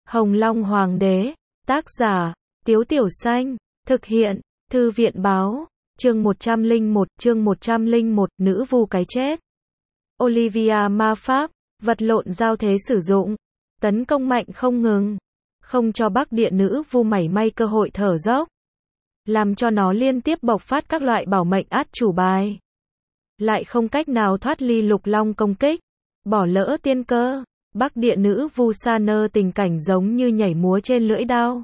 Hồng Long Hoàng đế, tác giả, Tiếu Tiểu Xanh, thực hiện, Thư viện báo, chương 101, nữ vu cái chết. Olivia ma pháp, vật lộn giao thế sử dụng, tấn công mạnh không ngừng, không cho Bắc Địa nữ vu mảy may cơ hội thở dốc, làm cho nó liên tiếp bộc phát các loại bảo mệnh át chủ bài. Lại không cách nào thoát ly Lục Long công kích, bỏ lỡ tiên cơ. Bắc Địa nữ vu sa nơ tình cảnh giống như nhảy múa trên lưỡi đao.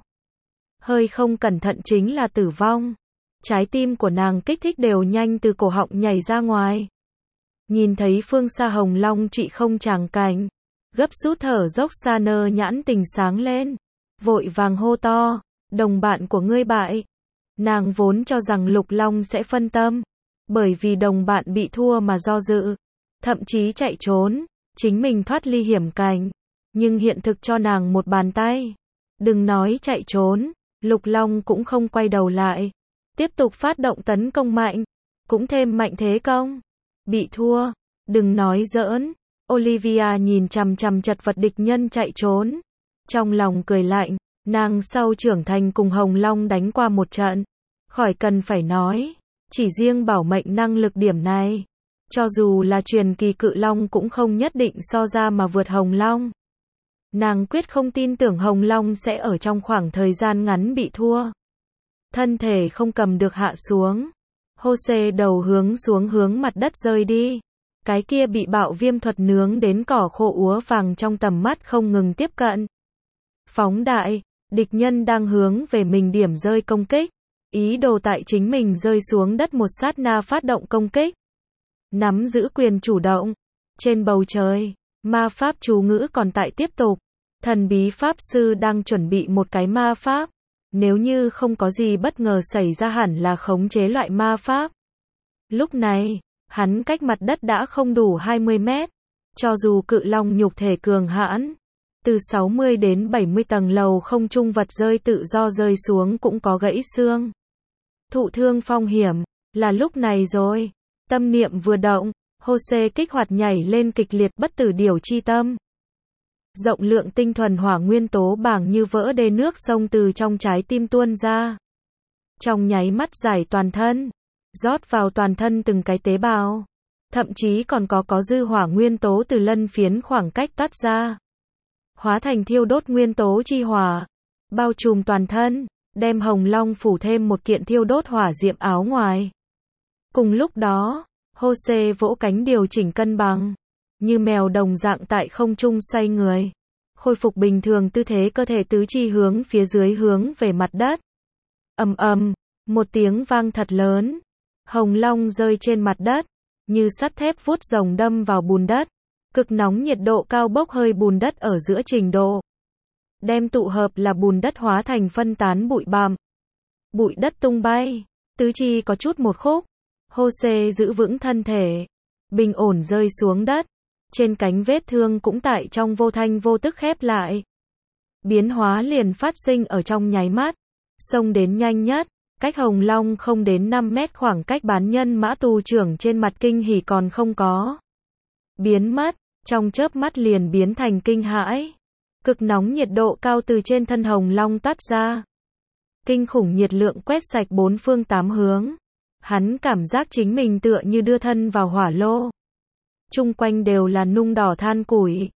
Hơi không cẩn thận chính là tử vong. Trái tim của nàng kích thích đều nhanh từ cổ họng nhảy ra ngoài. Nhìn thấy phương xa Hồng Long trị không tràng cảnh, gấp rút thở dốc sa nơ nhãn tình sáng lên, vội vàng hô to, đồng bạn của ngươi bại. Nàng vốn cho rằng Lục Long sẽ phân tâm, bởi vì đồng bạn bị thua mà do dự, thậm chí chạy trốn, chính mình thoát ly hiểm cảnh, nhưng hiện thực cho nàng một bàn tay. Đừng nói chạy trốn, Lục Long cũng không quay đầu lại, tiếp tục phát động tấn công mạnh, cũng thêm mạnh thế công. Bị thua, đừng nói giỡn. Olivia nhìn chằm chằm chật vật địch nhân chạy trốn, trong lòng cười lạnh, nàng sau trưởng thành cùng Hồng Long đánh qua một trận, khỏi cần phải nói, chỉ riêng bảo mệnh năng lực điểm này, cho dù là truyền kỳ cự long cũng không nhất định so ra mà vượt Hồng Long. Nàng quyết không tin tưởng Hồng Long sẽ ở trong khoảng thời gian ngắn bị thua. Thân thể không cầm được hạ xuống. Hô-xê đầu hướng xuống hướng mặt đất rơi đi. Cái kia bị bạo viêm thuật nướng đến cỏ khô úa vàng trong tầm mắt không ngừng tiếp cận. Phóng đại, địch nhân đang hướng về mình điểm rơi công kích. Ý đồ tại chính mình rơi xuống đất một sát na phát động công kích. Nắm giữ quyền chủ động. Trên bầu trời, ma pháp chú ngữ còn tại tiếp tục. Thần bí pháp sư đang chuẩn bị một cái ma pháp. Nếu như không có gì bất ngờ xảy ra hẳn là khống chế loại ma pháp. Lúc này, hắn cách mặt đất đã không đủ 20 mét. Cho dù cự long nhục thể cường hãn, từ 60 đến 70 tầng lầu không trung vật rơi tự do rơi xuống cũng có gãy xương. Thụ thương phong hiểm, là lúc này rồi. Tâm niệm vừa động, Hô-xê kích hoạt nhảy lên kịch liệt bất tử điều chi tâm. Rộng lượng tinh thuần hỏa nguyên tố bảng như vỡ đê nước sông từ trong trái tim tuôn ra. Trong nháy mắt giải toàn thân, rót vào toàn thân từng cái tế bào. Thậm chí còn có dư hỏa nguyên tố từ lân phiến khoảng cách toát ra. Hóa thành thiêu đốt nguyên tố chi hỏa, bao trùm toàn thân, đem Hồng Long phủ thêm một kiện thiêu đốt hỏa diệm áo ngoài. Cùng lúc đó, Hô-xê vỗ cánh điều chỉnh cân bằng, như mèo đồng dạng tại không trung xoay người, khôi phục bình thường tư thế cơ thể tứ chi hướng phía dưới hướng về mặt đất. Ầm ầm, một tiếng vang thật lớn, Hồng Long rơi trên mặt đất, như sắt thép vuốt rồng đâm vào bùn đất, cực nóng nhiệt độ cao bốc hơi bùn đất ở giữa trình độ, đem tụ hợp là bùn đất hóa thành phân tán bụi bặm. Bụi đất tung bay, tứ chi có chút một khúc. Hô-xê giữ vững thân thể, bình ổn rơi xuống đất, trên cánh vết thương cũng tại trong vô thanh vô tức khép lại. Biến hóa liền phát sinh ở trong nháy mắt, xông đến nhanh nhất, cách Hồng Long không đến 5 mét khoảng cách bán nhân mã tù trưởng trên mặt kinh hỉ còn không có. Biến mất, trong chớp mắt liền biến thành kinh hãi. Cực nóng nhiệt độ cao từ trên thân Hồng Long toát ra. Kinh khủng nhiệt lượng quét sạch bốn phương tám hướng. Hắn cảm giác chính mình tựa như đưa thân vào hỏa lô. Chung quanh đều là nung đỏ than củi.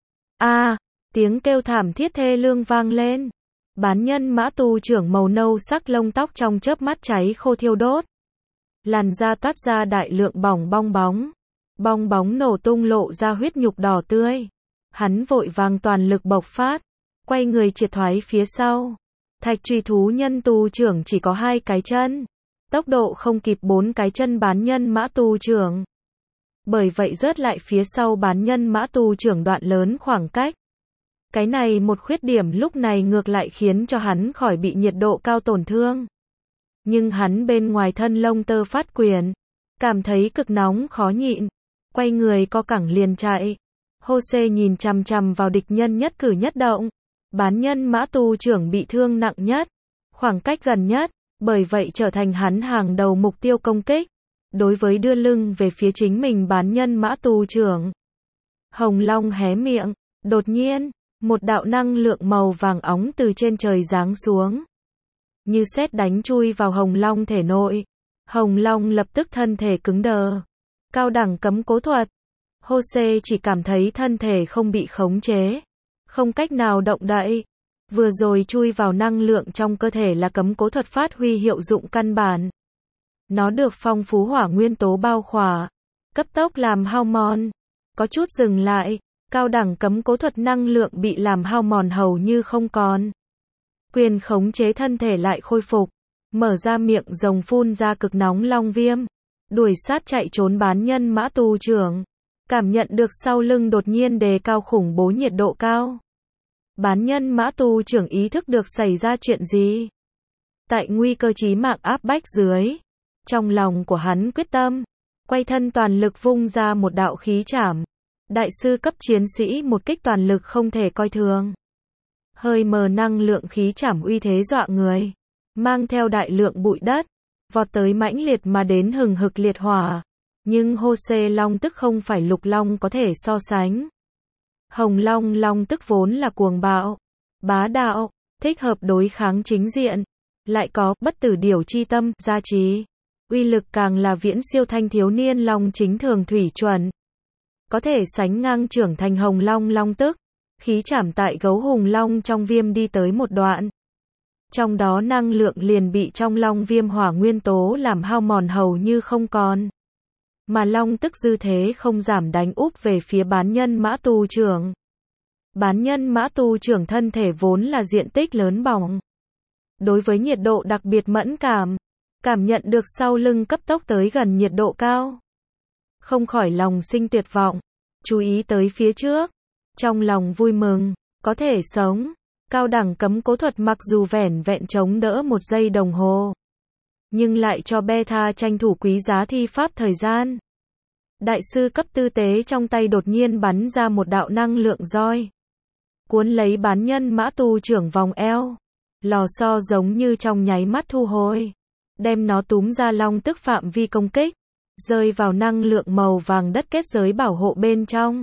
Tiếng kêu thảm thiết thê lương vang lên. Bán nhân mã tù trưởng màu nâu sắc lông tóc trong chớp mắt cháy khô thiêu đốt. Làn da toát ra đại lượng bong bóng. Bong bóng nổ tung lộ ra huyết nhục đỏ tươi. Hắn vội vàng toàn lực bộc phát, quay người triệt thoái phía sau. Thạch truy thú nhân tù trưởng chỉ có 2 cái chân. Tốc độ không kịp 4 cái chân bán nhân mã tù trưởng. Bởi vậy rớt lại phía sau bán nhân mã tù trưởng đoạn lớn khoảng cách. Cái này một khuyết điểm lúc này ngược lại khiến cho hắn khỏi bị nhiệt độ cao tổn thương. Nhưng hắn bên ngoài thân lông tơ phát quyển, cảm thấy cực nóng khó nhịn, quay người co cẳng liền chạy. Hô-xê nhìn chằm chằm vào địch nhân nhất cử nhất động. Bán nhân mã tù trưởng bị thương nặng nhất, khoảng cách gần nhất, bởi vậy trở thành hắn hàng đầu mục tiêu công kích. Đối với đưa lưng về phía chính mình bán nhân mã tù trưởng, Hồng Long hé miệng, đột nhiên, Một đạo năng lượng màu vàng óng từ trên trời giáng xuống. Như sét đánh chui vào Hồng Long thể nội. Hồng Long lập tức thân thể cứng đờ. Cao đẳng cấm cố thuật. Jose chỉ cảm thấy thân thể không bị khống chế. Không cách nào động đậy. Vừa rồi chui vào năng lượng trong cơ thể là cấm cố thuật phát huy hiệu dụng căn bản. Nó được phong phú hỏa nguyên tố bao khỏa. Cấp tốc làm hao mòn. Có chút dừng lại. Cao đẳng cấm cố thuật năng lượng bị làm hao mòn hầu như không còn. Quyền khống chế thân thể lại khôi phục. Mở ra miệng rồng phun ra cực nóng long viêm. Đuổi sát chạy trốn bán nhân mã tù trưởng. Cảm nhận được sau lưng đột nhiên đề cao khủng bố nhiệt độ cao. Bán nhân mã tù trưởng ý thức được xảy ra chuyện gì. Tại nguy cơ chí mạng áp bách dưới. Trong lòng của hắn quyết tâm. Quay thân toàn lực vung ra một đạo khí trảm. Đại sư cấp chiến sĩ một kích toàn lực không thể coi thường. Hơi mờ năng lượng khí trảm uy thế dọa người. Mang theo đại lượng bụi đất. Vọt tới mãnh liệt mà đến hừng hực liệt hỏa. Nhưng Jose Long tức không phải Lục Long có thể so sánh. Hồng Long Long tức vốn là cuồng bạo, bá đạo, thích hợp đối kháng chính diện. Lại có bất tử điểu chi tâm, gia trì. Uy lực càng là viễn siêu thanh thiếu niên Long chính thường thủy chuẩn. Có thể sánh ngang trưởng thành Hồng Long Long tức. Khí trảm tại gấu hùng long trong viêm đi tới một đoạn. Trong đó năng lượng liền bị trong long viêm hỏa nguyên tố làm hao mòn hầu như không còn. Mà long tức dư thế không giảm đánh úp về phía bán nhân mã tù trưởng. Bán nhân mã tù trưởng thân thể vốn là diện tích lớn bỏng. Đối với nhiệt độ đặc biệt mẫn cảm. Cảm nhận được sau lưng cấp tốc tới gần nhiệt độ cao. Không khỏi lòng sinh tuyệt vọng. Chú ý tới phía trước. Trong lòng vui mừng. Có thể sống. Cao đẳng cấm cố thuật mặc dù vẻn vẹn chống đỡ 1 giây đồng hồ. Nhưng lại cho Beta tranh thủ quý giá thi pháp thời gian. Đại sư cấp tư tế trong tay đột nhiên bắn ra một đạo năng lượng roi. Cuốn lấy bán nhân mã tù trưởng vòng eo. Lò xo giống như trong nháy mắt thu hồi. Đem nó túm ra long tức phạm vi công kích. Rơi vào năng lượng màu vàng đất kết giới bảo hộ bên trong.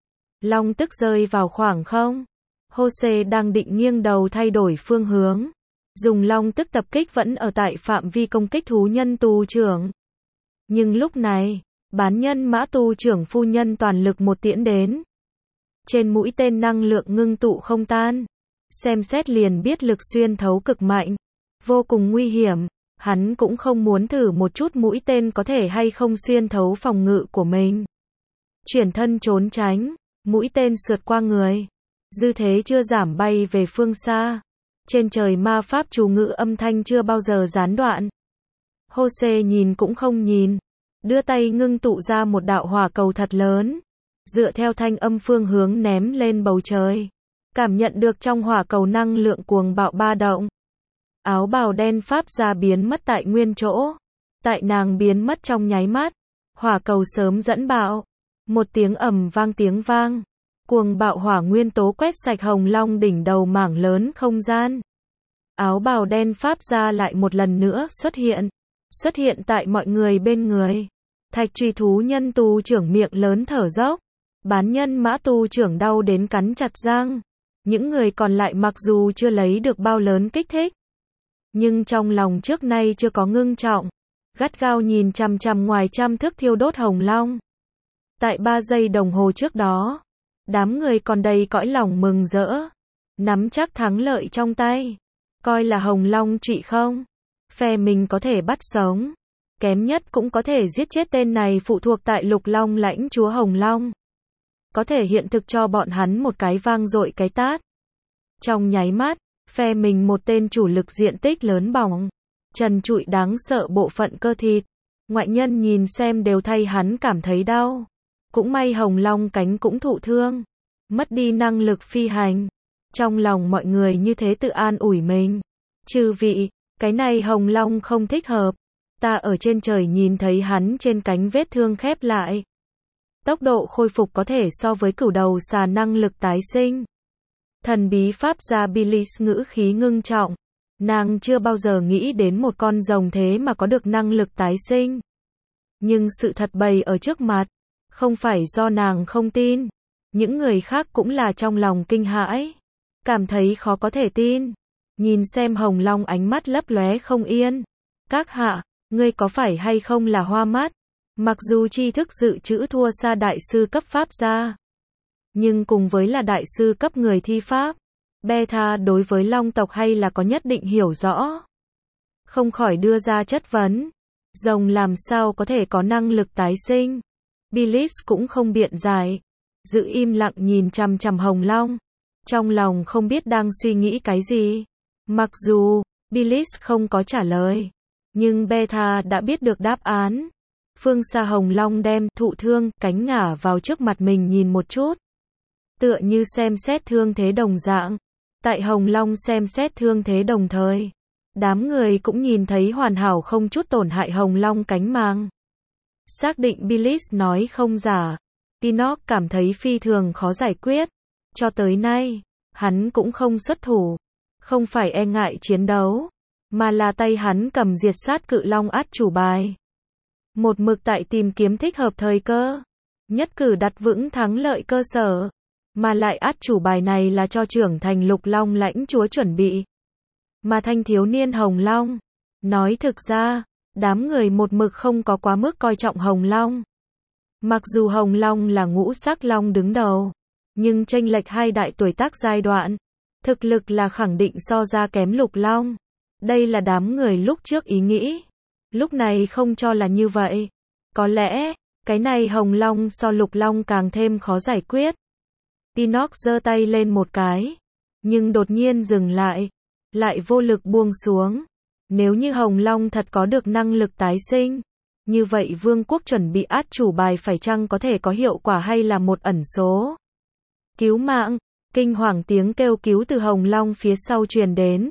Long tức rơi vào khoảng không. Jose đang định nghiêng đầu thay đổi phương hướng. Dùng long tức tập kích vẫn ở tại phạm vi công kích thú nhân tù trưởng. Nhưng lúc này, bán nhân mã tù trưởng phu nhân toàn lực một tiễn đến. Trên mũi tên năng lượng ngưng tụ không tan. Xem xét liền biết lực xuyên thấu cực mạnh. Vô cùng nguy hiểm. Hắn cũng không muốn thử một chút mũi tên có thể hay không xuyên thấu phòng ngự của mình. Chuyển thân trốn tránh. Mũi tên sượt qua người. Dư thế chưa giảm bay về phương xa. Trên trời ma pháp chú ngữ âm thanh chưa bao giờ gián đoạn. Jose nhìn cũng không nhìn. Đưa tay ngưng tụ ra một đạo hỏa cầu thật lớn. Dựa theo thanh âm phương hướng ném lên bầu trời. Cảm nhận được trong hỏa cầu năng lượng cuồng bạo ba động. Áo bào đen pháp ra biến mất tại nguyên chỗ. Tại nàng biến mất trong nháy mắt. Hỏa cầu sớm dẫn bạo. Một tiếng ầm vang tiếng vang. Cuồng bạo hỏa nguyên tố quét sạch Hồng Long đỉnh đầu mảng lớn không gian. Áo bào đen pháp ra lại một lần nữa xuất hiện. Xuất hiện tại mọi người bên người. Thạch truy thú nhân tù trưởng miệng lớn thở dốc. Bán nhân mã tù trưởng đau đến cắn chặt răng. Những người còn lại mặc dù chưa lấy được bao lớn kích thích. Nhưng trong lòng trước nay chưa có ngưng trọng. Gắt gao nhìn chằm chằm ngoài trăm thước thiêu đốt Hồng Long. Tại 3 giây đồng hồ trước đó. Đám người còn đầy cõi lòng mừng rỡ. Nắm chắc thắng lợi trong tay. Coi là Hồng Long trị không. Phe mình có thể bắt sống. Kém nhất cũng có thể giết chết tên này phụ thuộc tại Lục Long lãnh chúa Hồng Long. Có thể hiện thực cho bọn hắn một cái vang dội cái tát. Trong nháy mắt, phe mình một tên chủ lực diện tích lớn bỏng. Trần trụi đáng sợ bộ phận cơ thịt. Ngoại nhân nhìn xem đều thay hắn cảm thấy đau. Cũng may Hồng Long cánh cũng thụ thương. Mất đi năng lực phi hành. Trong lòng mọi người như thế tự an ủi mình. Chư vị, cái này Hồng Long không thích hợp. Ta ở trên trời nhìn thấy hắn trên cánh vết thương khép lại. Tốc độ khôi phục có thể so với cửu đầu xà năng lực tái sinh. Thần bí pháp gia Billis ngữ khí ngưng trọng. Nàng chưa bao giờ nghĩ đến một con rồng thế mà có được năng lực tái sinh. Nhưng sự thật bày ở trước mặt. Không phải do nàng không tin. Những người khác cũng là trong lòng kinh hãi, cảm thấy khó có thể tin. Nhìn xem Hồng Long ánh mắt lấp lóe không yên. Các hạ, ngươi có phải hay không là hoa mắt? Mặc dù tri thức dự trữ thua xa đại sư cấp pháp gia, nhưng cùng với là đại sư cấp người thi pháp, Beta đối với long tộc hay là có nhất định hiểu rõ. Không khỏi đưa ra chất vấn. Rồng làm sao có thể có năng lực tái sinh? Billis cũng không biện giải, giữ im lặng nhìn chằm chằm Hồng Long, trong lòng không biết đang suy nghĩ cái gì. Mặc dù Billis không có trả lời, nhưng Beta đã biết được đáp án. Phương xa Hồng Long đem thụ thương cánh ngả vào trước mặt mình nhìn một chút, tựa như xem xét thương thế đồng dạng. Tại Hồng Long xem xét thương thế đồng thời, đám người cũng nhìn thấy hoàn hảo không chút tổn hại Hồng Long cánh mang. Xác định Billis nói không giả, Enoch cảm thấy phi thường khó giải quyết. Cho tới nay, hắn cũng không xuất thủ, không phải e ngại chiến đấu, mà là tay hắn cầm diệt sát cự long át chủ bài. Một mực tại tìm kiếm thích hợp thời cơ, nhất cử đặt vững thắng lợi cơ sở, mà lại át chủ bài này là cho trưởng thành lục long lãnh chúa chuẩn bị. Mà thanh thiếu niên Hồng Long, nói thực ra, đám người một mực không có quá mức coi trọng Hồng Long. Mặc dù Hồng Long là ngũ sắc long đứng đầu, nhưng chênh lệch hai đại tuổi tác giai đoạn, thực lực là khẳng định so ra kém lục long. Đây là đám người lúc trước ý nghĩ, lúc này không cho là như vậy. Có lẽ, cái này Hồng Long so lục long càng thêm khó giải quyết. Enoch giơ tay lên một cái, nhưng đột nhiên dừng lại vô lực buông xuống. Nếu như Hồng Long thật có được năng lực tái sinh, như vậy vương quốc chuẩn bị át chủ bài phải chăng có thể có hiệu quả hay là một ẩn số? Cứu mạng, kinh hoàng tiếng kêu cứu từ Hồng Long phía sau truyền đến.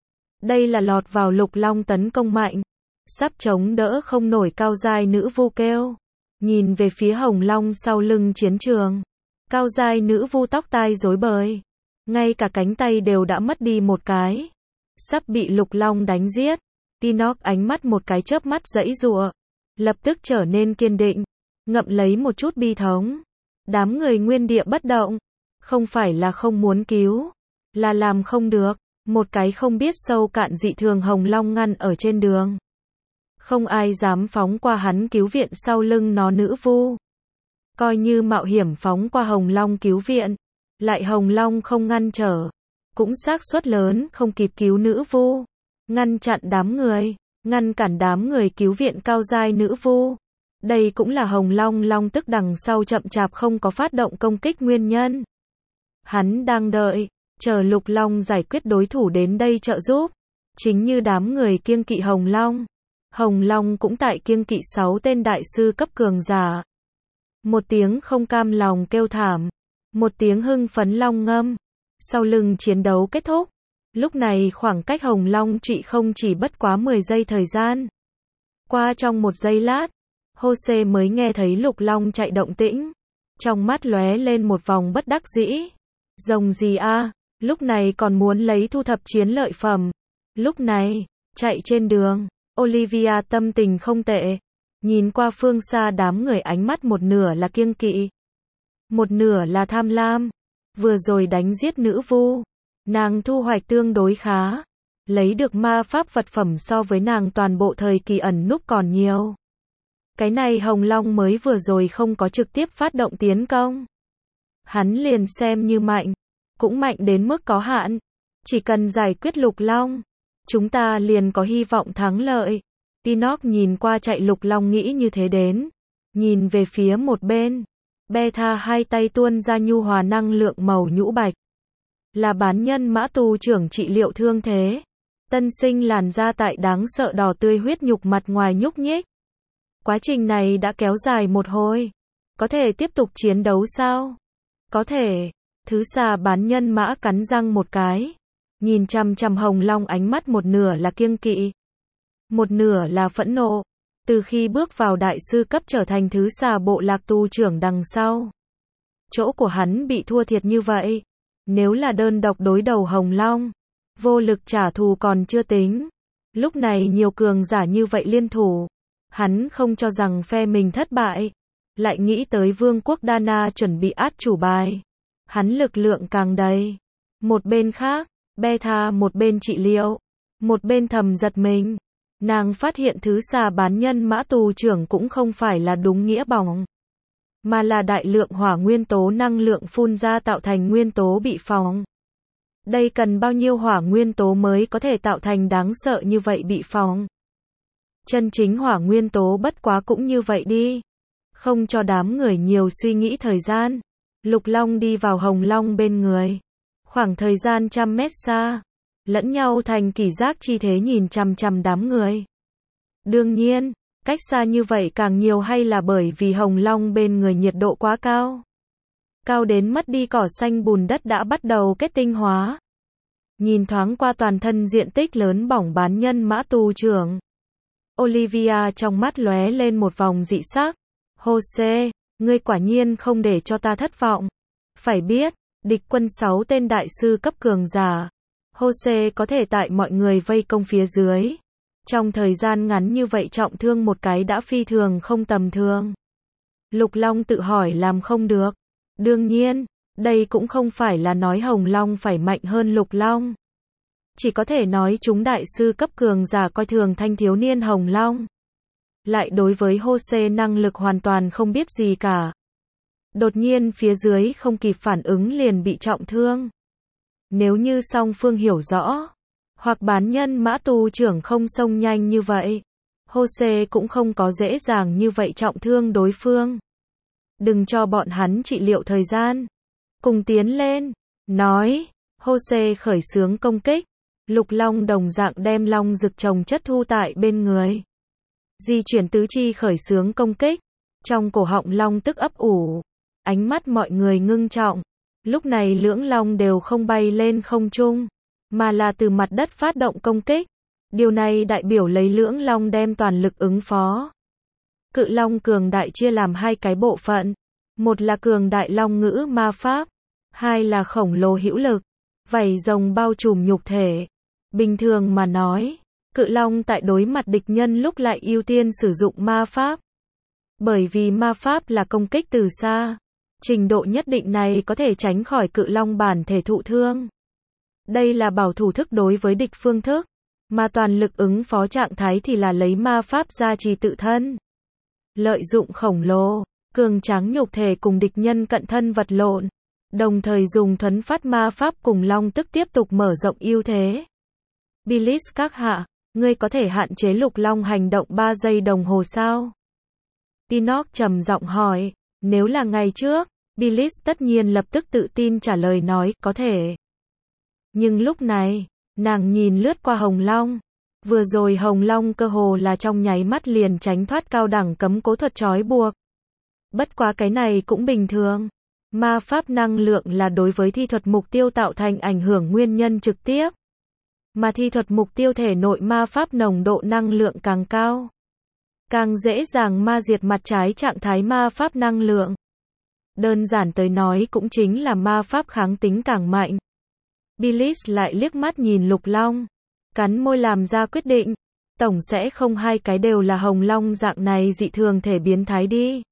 Đây là lọt vào lục long tấn công mạnh, sắp chống đỡ không nổi cao giai nữ vu kêu. Nhìn về phía Hồng Long sau lưng chiến trường, cao giai nữ vu tóc tai rối bời, ngay cả cánh tay đều đã mất đi một cái, sắp bị lục long đánh giết. Enoch ánh mắt một cái chớp mắt giãy giụa, lập tức trở nên kiên định, ngậm lấy một chút bi thống. Đám người nguyên địa bất động, không phải là không muốn cứu, là làm không được. Một cái không biết sâu cạn dị thường Hồng Long ngăn ở trên đường, không ai dám phóng qua hắn cứu viện sau lưng nó nữ vu. Coi như mạo hiểm phóng qua Hồng Long cứu viện, lại Hồng Long không ngăn trở, cũng xác suất lớn không kịp cứu nữ vu, ngăn chặn đám người, ngăn cản đám người cứu viện cao giai nữ vu. Đây cũng là Hồng Long long tức đằng sau chậm chạp không có phát động công kích nguyên nhân. Hắn đang đợi, chờ lục long giải quyết đối thủ đến đây trợ giúp. Chính như đám người kiêng kỵ Hồng Long cũng tại kiêng kỵ 6 tên đại sư cấp cường giả. Một tiếng không cam lòng kêu thảm, một tiếng hưng phấn long ngâm. Sau lưng chiến đấu kết thúc, lúc này khoảng cách Hồng Long trị không chỉ bất quá 10 giây thời gian. Qua trong một giây lát, Jose mới nghe thấy lục long chạy động tĩnh, trong mắt lóe lên một vòng bất đắc dĩ. Rồng gì a, lúc này còn muốn lấy thu thập chiến lợi phẩm. Lúc này, chạy trên đường, Olivia tâm tình không tệ, nhìn qua phương xa đám người ánh mắt một nửa là kiêng kỵ, một nửa là tham lam. Vừa rồi đánh giết nữ vu, nàng thu hoạch tương đối khá, lấy được ma pháp vật phẩm so với nàng toàn bộ thời kỳ ẩn núp còn nhiều. Cái này Hồng Long mới vừa rồi không có trực tiếp phát động tiến công, hắn liền xem như mạnh, cũng mạnh đến mức có hạn. Chỉ cần giải quyết lục long, chúng ta liền có hy vọng thắng lợi. Enoch nhìn qua chạy lục long nghĩ như thế đến, nhìn về phía một bên. Beta hai tay tuôn ra nhu hòa năng lượng màu nhũ bạch, là bán nhân mã tù trưởng trị liệu thương thế. Tân sinh làn da tại đáng sợ đỏ tươi huyết nhục mặt ngoài nhúc nhích. Quá trình này đã kéo dài một hồi. Có thể tiếp tục chiến đấu sao? Có thể. Thứ xà bán nhân mã cắn răng một cái, nhìn chằm chằm Hồng Long ánh mắt một nửa là kiêng kỵ, một nửa là phẫn nộ. Từ khi bước vào đại sư cấp trở thành thứ xà bộ lạc tu trưởng đằng sau, chỗ của hắn bị thua thiệt như vậy. Nếu là đơn độc đối đầu Hồng Long, vô lực trả thù còn chưa tính, lúc này nhiều cường giả như vậy liên thủ, hắn không cho rằng phe mình thất bại. lại nghĩ tới vương quốc Dana chuẩn bị át chủ bài. Hắn lực lượng càng đầy. Một bên khác, Beta một bên trị liệu, một bên thầm giật mình. Nàng phát hiện thứ xà bán nhân mã tù trưởng cũng không phải là đúng nghĩa bỏng, mà là đại lượng hỏa nguyên tố năng lượng phun ra tạo thành nguyên tố bị phóng. Đây cần bao nhiêu hỏa nguyên tố mới có thể tạo thành đáng sợ như vậy bị phóng. Chân chính hỏa nguyên tố bất quá cũng như vậy đi. Không cho đám người nhiều suy nghĩ thời gian. Lục Long đi vào Hồng Long bên người. Khoảng thời gian 100 mét xa. Lẫn nhau thành kỷ giác chi thế nhìn chằm chằm đám người. Đương nhiên, cách xa như vậy càng nhiều hay là bởi vì Hồng Long bên người nhiệt độ quá cao. Cao đến mất đi cỏ xanh bùn đất đã bắt đầu kết tinh hóa. Nhìn thoáng qua toàn thân diện tích lớn bỏng bán nhân mã tù trưởng. Olivia trong mắt lóe lên một vòng dị sắc. Jose, ngươi quả nhiên không để cho ta thất vọng. Phải biết, địch quân 6 tên đại sư cấp cường giả. Jose có thể tại mọi người vây công phía dưới. Trong thời gian ngắn như vậy trọng thương một cái đã phi thường không tầm thường. Lục Long tự hỏi làm không được. Đương nhiên, đây cũng không phải là nói Hồng Long phải mạnh hơn Lục Long. Chỉ có thể nói chúng đại sư cấp cường giả coi thường thanh thiếu niên Hồng Long. Lại đối với Jose năng lực hoàn toàn không biết gì cả. Đột nhiên phía dưới không kịp phản ứng liền bị trọng thương. Nếu như song phương hiểu rõ, hoặc bán nhân mã tù trưởng không xông nhanh như vậy, Jose cũng không có dễ dàng như vậy trọng thương đối phương. Đừng cho bọn hắn trị liệu thời gian. Cùng tiến lên. Nói. Jose khởi xướng công kích. Lục Long đồng dạng đem long dực trồng chất thu tại bên người. Di chuyển tứ chi khởi xướng công kích. Trong cổ họng long tức ấp ủ. Ánh mắt mọi người ngưng trọng. Lúc này lưỡng long đều không bay lên không trung, mà là từ mặt đất phát động công kích. Điều này đại biểu lấy lưỡng long đem toàn lực ứng phó. Cự long cường đại chia làm hai cái bộ phận. Một là cường đại long ngữ ma pháp. Hai là khổng lồ hữu lực. Vảy rồng bao trùm nhục thể. Bình thường mà nói, cự long tại đối mặt địch nhân lúc lại ưu tiên sử dụng ma pháp. Bởi vì ma pháp là công kích từ xa. Trình độ nhất định này có thể tránh khỏi cự long bản thể thụ thương. Đây là bảo thủ thức đối với địch phương thức. Mà toàn lực ứng phó trạng thái thì là lấy ma pháp gia trì tự thân. Lợi dụng khổng lồ, cường tráng nhục thể cùng địch nhân cận thân vật lộn. Đồng thời dùng thuấn phát ma pháp cùng long tức tiếp tục mở rộng ưu thế. Bilis các hạ, ngươi có thể hạn chế Lục Long hành động 3 giây đồng hồ sao? Pinnock trầm giọng hỏi. Nếu là ngày trước, Bilis tất nhiên lập tức tự tin trả lời nói, có thể. Nhưng lúc này, nàng nhìn lướt qua Hồng Long. Vừa rồi Hồng Long cơ hồ là trong nháy mắt liền tránh thoát cao đẳng cấm cố thuật trói buộc. Bất quá cái này cũng bình thường. Ma pháp năng lượng là đối với thi thuật mục tiêu tạo thành ảnh hưởng nguyên nhân trực tiếp. Mà thi thuật mục tiêu thể nội ma pháp nồng độ năng lượng càng cao, càng dễ dàng ma diệt mặt trái trạng thái ma pháp năng lượng. Đơn giản tới nói cũng chính là ma pháp kháng tính càng mạnh. Bilis lại liếc mắt nhìn Lục Long, cắn môi làm ra quyết định. Tổng sẽ không hai cái đều là Hồng Long dạng này dị thường thể biến thái đi.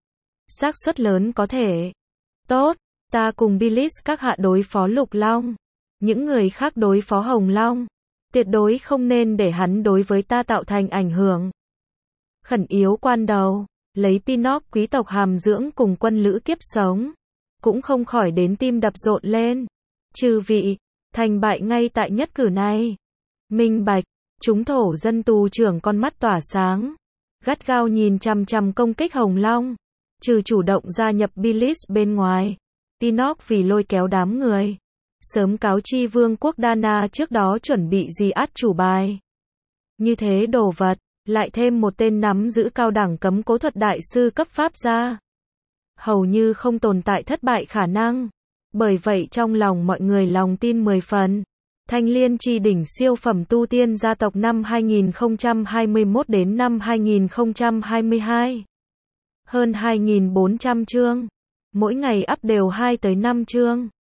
Xác suất lớn có thể. Tốt, ta cùng Bilis các hạ đối phó Lục Long. Những người khác đối phó Hồng Long. Tuyệt đối không nên để hắn đối với ta tạo thành ảnh hưởng. Khẩn yếu quan đầu, lấy Pinnock quý tộc hàm dưỡng cùng quân lữ kiếp sống. Cũng không khỏi đến tim đập rộn lên. Chư vị, thành bại ngay tại nhất cử này. Minh bạch, chúng thổ dân tù trưởng con mắt tỏa sáng. Gắt gao nhìn chằm chằm công kích Hồng Long. Trừ chủ động gia nhập Bilis bên ngoài, Pinnock vì lôi kéo đám người. Sớm cáo chi vương quốc Dana trước đó chuẩn bị gì át chủ bài. Như thế đồ vật, lại thêm một tên nắm giữ cao đẳng cấm cố thuật đại sư cấp pháp gia. Hầu như không tồn tại thất bại khả năng. Bởi vậy trong lòng mọi người lòng tin 10 phần. Thanh Liên chi đỉnh siêu phẩm tu tiên gia tộc năm 2021 đến năm 2022. Hơn 2.400 chương. Mỗi ngày up đều 2 tới 5 chương.